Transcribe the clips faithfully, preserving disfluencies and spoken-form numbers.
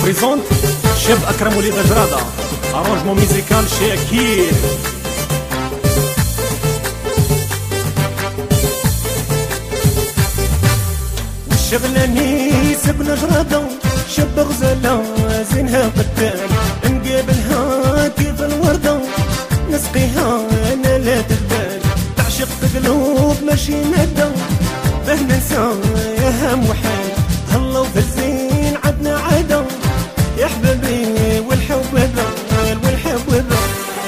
بريزونت شاب أكرم وليد جرادة، أرانجمون ميزيكال شاكير. والشغلاني سبنا جرادة، شاب غزالة زينها قتال، نقابلها كيف الوردة، نسقيها أنا لا تبال، تعشق قلوب ماشي ندى، باه ننساها محال، هلا وفي الزين عدنا عادة، يا حبابي والحب ضال والحب ضال.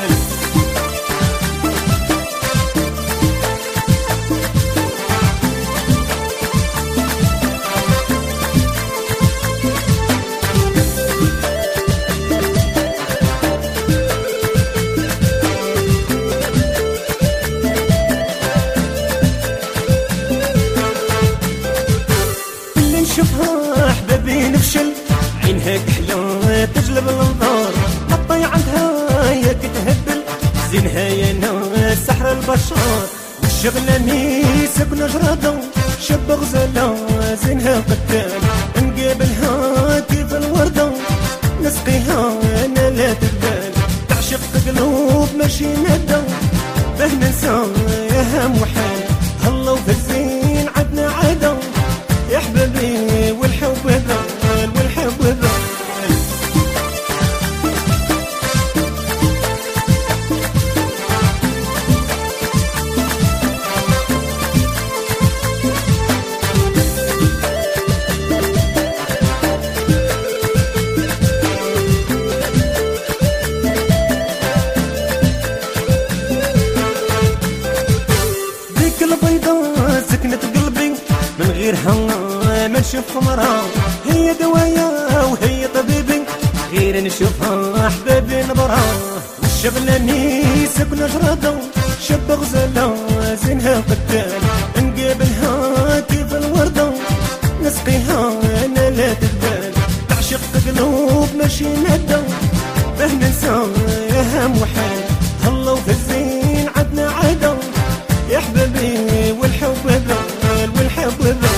نشوفها حبابي نفشل، عينها كحلة تجلب الانظار، حطي عندها يا كتهبل، زينها يا ناس سحر البشر. والشغلاني سكنة جرادة، شاب غزالة زينها قتال، نقابلها كيف الوردة، نسقيها انا لا تبال، تعشق قلوب ماشي ندى، باه ننساها محال، هلا وفي الزين عدنا عادة، يا حبابي والحب ضال والحب ضال. ديك البيضة سكنت قلبي، من غيرها ما نشوف قمرها، هي دوايا وهي طبيبي، غير نشوفها احبابي نظرها. والشغلاني سكنة جرادة، شاب غزالة زينها قتال، نقابلها كيف الوردة، نسقيها انا لا تبال، تعشق قلوب ماشي ندى، باه ننساها محال، هلا وفي الزين عدنا عادة، يا حبابي والحب ضال والحب ضال.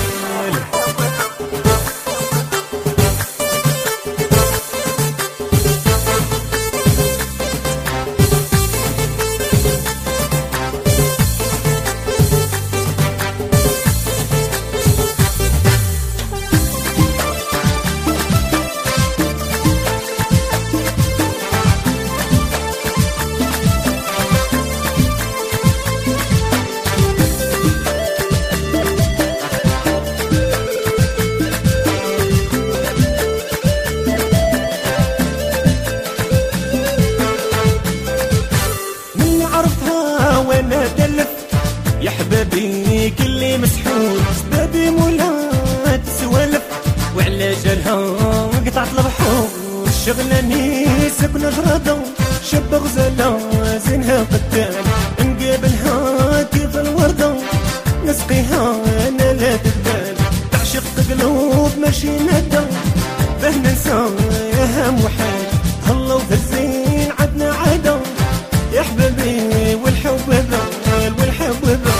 وانا دلف يا حبابي كلي مسحول، سبابي مولات سوالف، وعلى جالها قطعت البحور. الشغلاني سكنة جرادة، شاب غزالة زينها قتال، نقابلها كيف الوردة، نسقيها انا لا تبال، تعشق قلوب ماشي ندى، باه ننساها محال، هلا وفي الزين عدنا عادة، يا حبابي والحب ضال والحب ضال.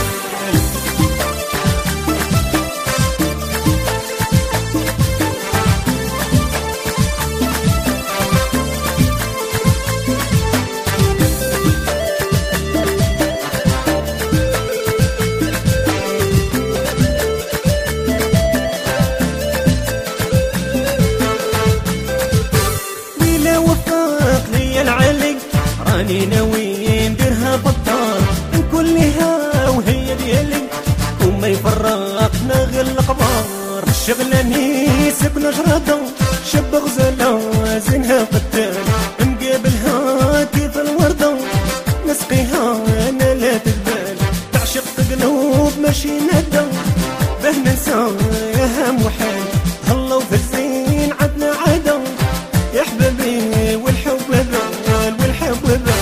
ويلا وفاق لي العلي، راني ناوي نديرها بطال، نكون ليها وهي ديالي، وما يفرقنا غير القمر. الشغلاني سكنة جرادة، شاب غزالة زينها قتال، نقابلها كيف الوردة، نسقيها انا لا تبال، تعشق قلوب ماشي ندى، باه ننساها محال، هلا وفي الزين عدنا عادة، يا حبابي والحب ضال والحب ضال.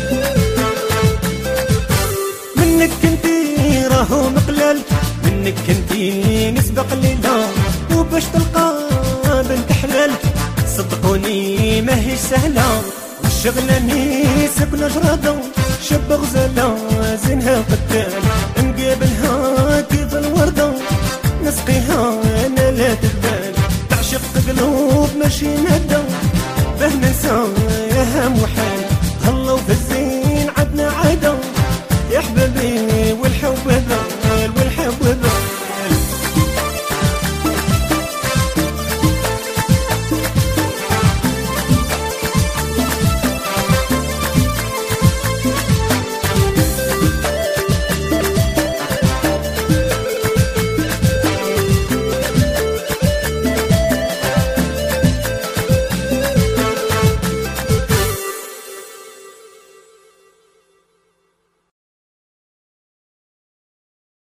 منك قليلة وباش تلقى بنت حلال صدقوني ماهيش سهلة والشغلة ميسك نجردة شاب غزالة زينها قد